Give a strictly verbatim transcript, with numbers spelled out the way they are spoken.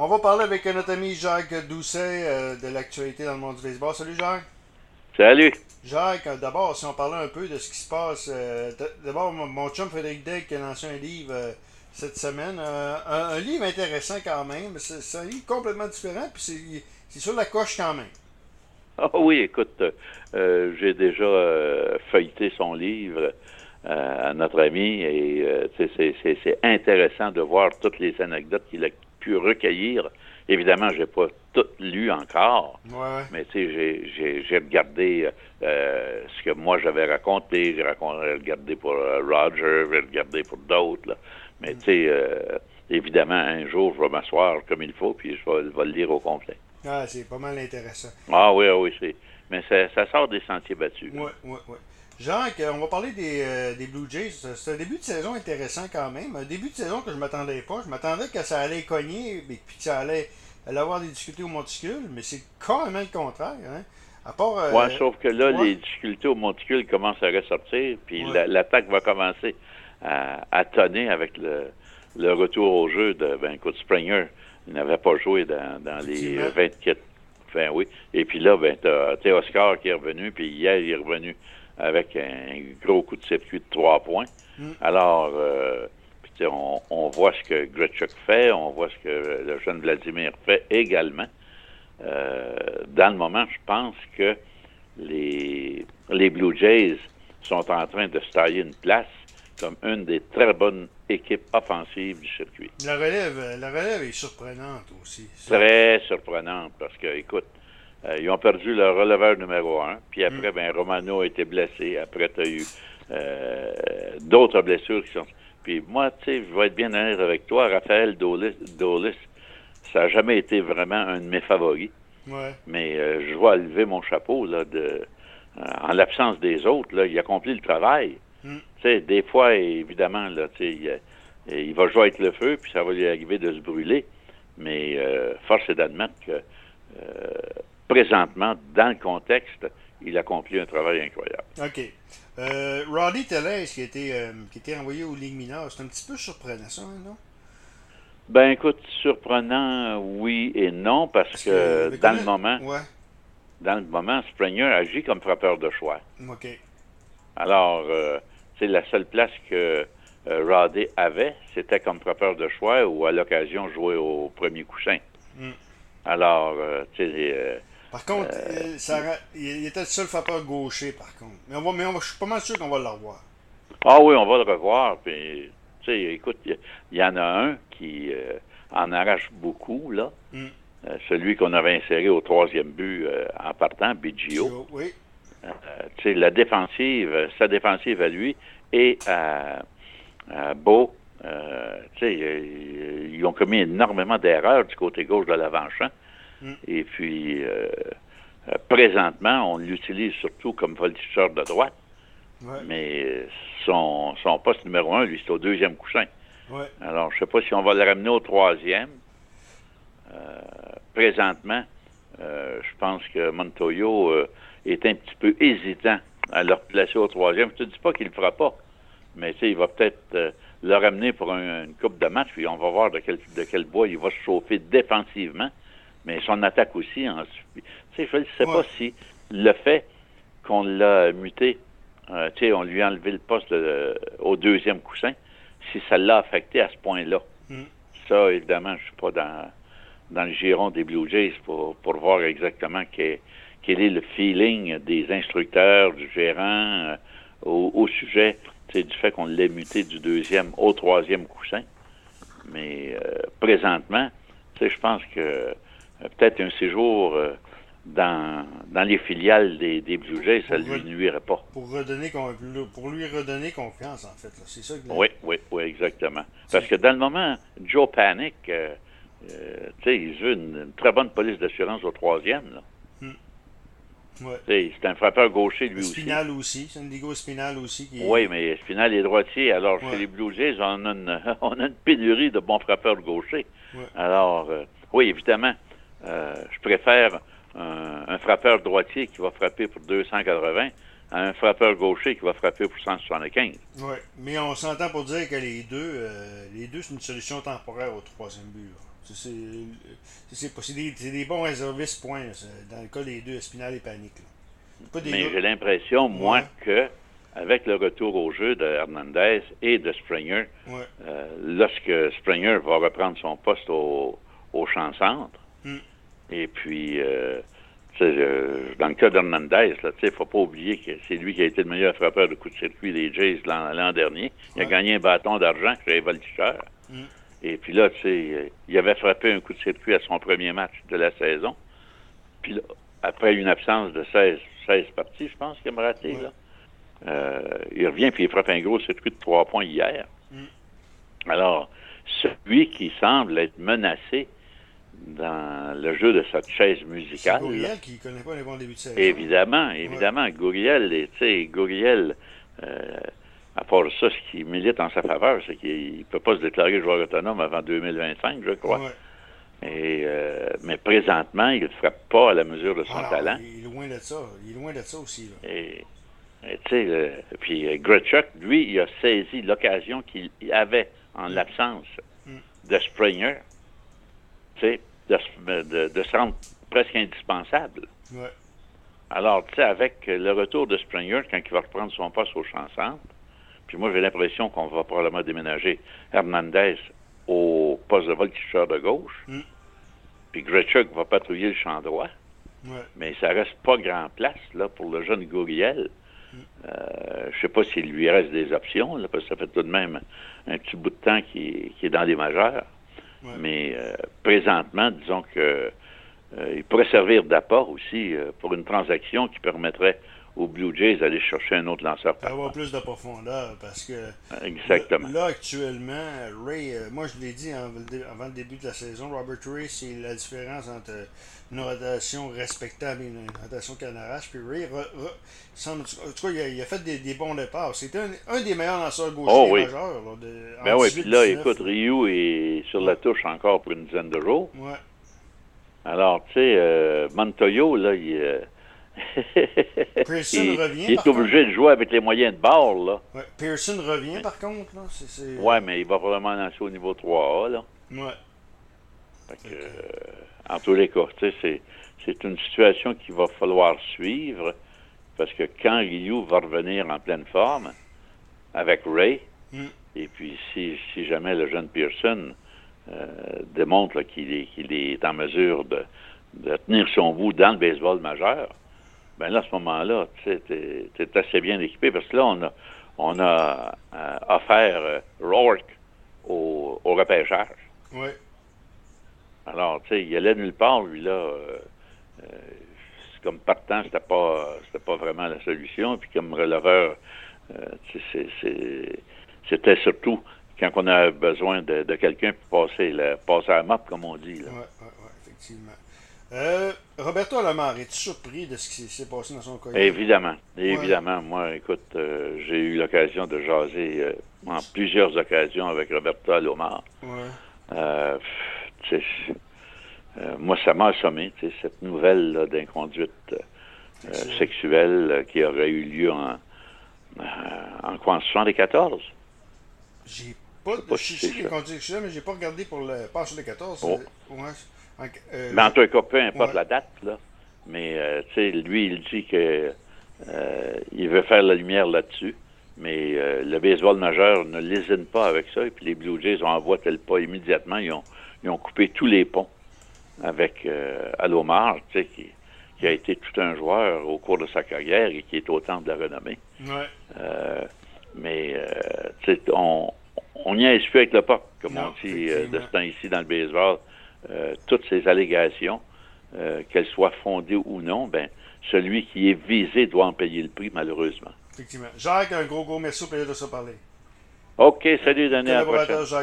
On va parler avec notre ami Jacques Doucet euh, de l'actualité dans le monde du baseball. Salut Jacques. Salut. Jacques, euh, d'abord, si on parlait un peu de ce qui se passe, euh, d- d'abord, mon, mon chum Frédéric Day qui a lancé un livre euh, cette semaine. Euh, un, un livre intéressant quand même. C'est c'est un livre complètement différent, puis c'est c'est sur la coche quand même. Ah oui, écoute, euh, j'ai déjà euh, feuilleté son livre euh, à notre ami et euh, tu sais, c'est c'est- c'est intéressant de voir toutes les anecdotes qu'il a pu recueillir. Évidemment, j'ai pas tout lu encore, Ouais, ouais. mais tu sais, j'ai j'ai- j'ai regardé euh, ce que moi j'avais raconté, j'ai racon- regardé pour euh, Roger, j'ai regardé pour d'autres, là. Mais tu sais, euh, évidemment, un jour, je vais m'asseoir comme il faut, puis je vais, je vais le lire au complet. Ah, c'est pas mal intéressant. Ah oui, ah oui, c'est. Mais ça, ça sort des sentiers battus, hein. Ouais, ouais, ouais. Jacques, euh, on va parler des, euh, des Blue Jays. C'est c'est un début de saison intéressant quand même. Un début de saison que je m'attendais pas. Je m'attendais que ça allait cogner et puis que ça allait, allait avoir des difficultés au monticule, mais c'est carrément le contraire. Hein? À part. Ouais, Euh, sauf que là, ouais, les difficultés au monticule commencent à ressortir, puis ouais. la- l'attaque va commencer à, à tonner avec le, le retour au jeu de, ben, écoute, Springer. Il n'avait pas joué dans, dans les Effectivement. vingt-quatre. Enfin, oui. Et puis là, ben, t'as, t'as Oscar qui est revenu, puis hier, il est revenu avec un gros coup de circuit de trois points. Hmm. Alors, euh, puis, tu sais, on, on voit ce que Gretschuk fait, on voit ce que le jeune Vladimir fait également. Euh, dans le moment, je pense que les, les Blue Jays sont en train de se tailler une place comme une des très bonnes équipes offensives du circuit. La relève, euh, la relève est surprenante aussi. Ça. Très surprenante parce que, écoute, euh, ils ont perdu le releveur numéro un, puis Hmm. après, ben, Romano a été blessé. Après, tu as eu euh, d'autres blessures qui sont. Puis moi, tu sais, je vais être bien honnête avec toi, Raphaël Dolis, Dolis ça n'a jamais été vraiment un de mes favoris. Ouais. Mais euh, je dois lever mon chapeau là, de, euh, en l'absence des autres. Là, il accomplit le travail. Hmm. Tu sais, des fois, évidemment, là, tu sais, il, euh, il va jouer avec le feu, puis ça va lui arriver de se brûler. Mais euh, force est d'admettre que euh, présentement, dans le contexte, il accomplit un travail incroyable. OK. Euh, Roddy Tellez qui a été, euh, qui a été envoyé aux Ligues mineures, c'est un petit peu surprenant ça, hein, non? Ben écoute, surprenant, oui et non, parce Parce qu'il que avait dans connu. le moment, Ouais. dans le moment, Springer agit comme frappeur de choix. OK. Alors, euh, c'est la seule place que euh, Roddy avait, c'était comme frappeur de choix ou à l'occasion jouer au premier coussin. Hmm. Alors, euh, tu sais, euh, Par contre, euh, euh, ça, ra- il il était le seul frappeur gaucher, par contre. Mais, on va, mais on va- je suis pas mal sûr qu'on va le revoir. ah oui, on va le revoir. Puis, tu sais, écoute, il y, y, en a un qui euh, en arrache beaucoup, là. Hmm. Euh, celui qu'on avait inséré au troisième but euh, en partant, Biggio. Gio, oui. Euh, tu sais, la défensive, sa défensive à lui et à, à Beau, euh, tu sais, euh, ils ont commis énormément d'erreurs du côté gauche de l'avant-champ. Hmm. Et puis, euh, euh, présentement, on l'utilise surtout comme voltigeur de droite, Ouais. mais son, son poste numéro un, lui, c'est au deuxième coussin. Ouais. Alors, je ne sais pas si on va le ramener au troisième. Euh, présentement, euh, je pense que Montoyo euh, est un petit peu hésitant à le replacer au troisième. Je ne te dis pas qu'il ne le fera pas, mais tu sais, il va peut-être euh, le ramener pour un, une coupe de match, puis on va voir de quel, de quel bois il va se chauffer défensivement, mais son attaque aussi. En, tu sais, je ne sais Ouais. pas si le fait qu'on l'a muté, euh, tu sais, on lui a enlevé le poste euh, au deuxième coussin, si ça l'a affecté à ce point-là. Hmm. Ça, évidemment, je ne suis pas dans dans le giron des Blue Jays pour, pour voir exactement quel, quel est le feeling des instructeurs, du gérant euh, au, au sujet du fait qu'on l'ait muté du deuxième au troisième coussin. Mais euh, présentement, je pense que euh, peut-être un séjour euh, dans, dans les filiales des, des Blue Jays, ça Pour, ne lui re- nuirait pas. pour, redonner, con- pour lui redonner confiance, en fait. là. C'est ça que. Oui, oui, oui, exactement. Parce C'est- que dans le moment, Joe Panic, euh, euh, tu sais, il joue une, une très bonne police d'assurance au troisième, là. Hmm. Ouais. Tu sais, c'est un frappeur gaucher, lui aussi. Spinal aussi. C'est Indigo Spinal aussi qui Oui, est. mais Spinal est droitier. Alors, chez Ouais. les Blue Jays, on a une, on a une pénurie de bons frappeurs gauchers. Ouais. Alors, euh, oui, évidemment, euh, je préfère un, un frappeur droitier qui va frapper pour deux cent quatre-vingts à un frappeur gaucher qui va frapper pour cent soixante-quinze. Ouais. Mais on s'entend pour dire que les deux, euh, les deux, c'est une solution temporaire au troisième but. Là. C'est c'est- c'est pas- c'est des, c'est des bons réservistes, point. Ça, dans le cas des deux, Espinal et Panic. Là. C'est pas des Mais gars- j'ai l'impression, moi, Ouais. que avec le retour au jeu de Hernandez et de Springer, Ouais. euh, lorsque Springer va reprendre son poste au, au champ-centre, Hmm. et puis, euh, tu sais, euh, dans le cas d'Hernandez, il ne faut pas oublier que c'est lui qui a été le meilleur frappeur de coup de circuit des Jays l'an, l'an dernier. Il a Ouais. gagné un bâton d'argent chez les Voltigeurs. Hmm. Et puis là, tu sais, il avait frappé un coup de circuit à son premier match de la saison. Puis là, après une absence de seize, seize parties, je pense qu'il m'a raté, Ouais. là. Euh, il revient puis il frappe un gros circuit de trois points hier. Mm. Alors, celui qui semble être menacé dans le jeu de cette chaise C'est musicale, là, Gouriel qui connaît pas les bons débuts de saison. évidemment, évidemment, Gouriel, et, tu sais, Gouriel, euh, à part ça, ce qui milite en sa faveur, c'est qu'il ne peut pas se déclarer joueur autonome avant deux mille vingt-cinq, je crois. Ouais. Et, euh, mais présentement, il ne frappe pas à la mesure de son Ah non, talent. il est loin de ça. Il est loin de ça aussi. Là. Et, et tu sais, le- puis euh, Grichuk, lui, il a saisi l'occasion qu'il avait en l'absence Mm. de Springer, tu sais, de, se- de, de se rendre presque indispensable. Ouais. Alors, tu sais, avec le retour de Springer, quand il va reprendre son poste au champ-centre, puis moi, j'ai l'impression qu'on va probablement déménager Hernandez au poste de voltigeur de gauche, Mm. puis Grichuk va patrouiller le champ droit, Ouais. mais ça reste pas grand place là, pour le jeune Gouriel. Euh, je sais pas s'il lui reste des options, là, parce que ça fait tout de même un petit bout de temps qu'il, qu'il est dans les majeurs. Ouais. Mais euh, présentement, disons que euh, il pourrait servir d'apport aussi euh, pour une transaction qui permettrait aux Blue Jays d'aller chercher un autre lanceur. Il va avoir plus de profondeur parce que Exactement. là, là, actuellement, Ray, euh, moi je l'ai dit en- avant le début de la saison, Robert Ray, c'est la différence entre une rotation respectable et une rotation canarrache. Puis Ray, re- re- semble, en tout cas, il a, il a fait des, des bons départs. C'était un, un des meilleurs lanceurs gauchers Oh oui. majeurs. Là, de, Ben en oui, dix-huit puis là, dix-neuf. écoute, Ryu est sur la touche encore pour une dizaine de jours. Ouais. Alors, tu sais, euh, Montoyo, là, il, euh, Pearson il, revient, il est par obligé de jouer avec les moyens de bord, là. Ouais. Pearson revient par contre. Là. C'est, c'est... Ouais, mais il va probablement lancer au niveau trois A, là. Ouais. Fait que, euh, en tous les cas, tu sais, c'est, c'est une situation qu'il va falloir suivre, parce que quand Ryu va revenir en pleine forme, avec Ray, Mm. et puis si, si jamais le jeune Pearson euh, démontre là, qu'il, est, qu'il est en mesure de, de tenir son bout dans le baseball majeur, ben là, à ce moment-là, tu sais, t'es, t'es assez bien équipé, parce que là, on a, on a euh, offert euh, Rourke au, au repêchage. Ouais. Alors, tu sais, il allait nulle part, lui, là. Euh, euh, c'est comme partant, c'était pas, c'était pas vraiment la solution. Puis comme releveur, euh, tu sais, c'est, c'est, c'était surtout quand on a besoin de, de quelqu'un pour passer, la, passer à la map, comme on dit. Là. Ouais, ouais, ouais, effectivement. Euh, Roberto Alomar, es-tu surpris de ce qui s'est passé dans son cas? Évidemment, évidemment. Moi, écoute, euh, j'ai eu l'occasion de jaser euh, en plusieurs occasions avec Roberto Alomar. Ouais. Euh, tu sais, euh, moi, ça m'a assommé, tu sais, cette nouvelle là, d'inconduite euh, sexuelle euh, qui aurait eu lieu en, euh, en quoi, en soixante-quatorze. J'ai pas de. pas Je si sais c'est qu'il y a conduit ça, mais j'ai pas regardé pour le. Pas sur les quatorze. Oh. c'est- Ouais. En- euh, Mais en tout cas, peu importe Ouais. la date, là. Mais, euh, tu sais, lui, il dit que euh, il veut faire la lumière là-dessus. Mais euh, le baseball majeur ne lésine pas avec ça. Et puis les Blue Jays ont envoyé tel pas immédiatement. Ils ont, ils ont coupé tous les ponts avec euh, Alomar, tu sais, qui, qui a été tout un joueur au cours de sa carrière et qui est au temple de la renommée. Ouais. Euh, mais, euh, tu sais, on, on n'y a plus avec le P O C, comme Non, on dit euh, de effectivement. ce temps-ci dans le baseball. Euh, toutes ces allégations, euh, qu'elles soient fondées ou non, ben, celui qui est visé doit en payer le prix, malheureusement. Effectivement. Jacques, un gros, gros merci au plaisir de se parler. OK, salut, Denis, à la prochaine. Collaborateur Jacques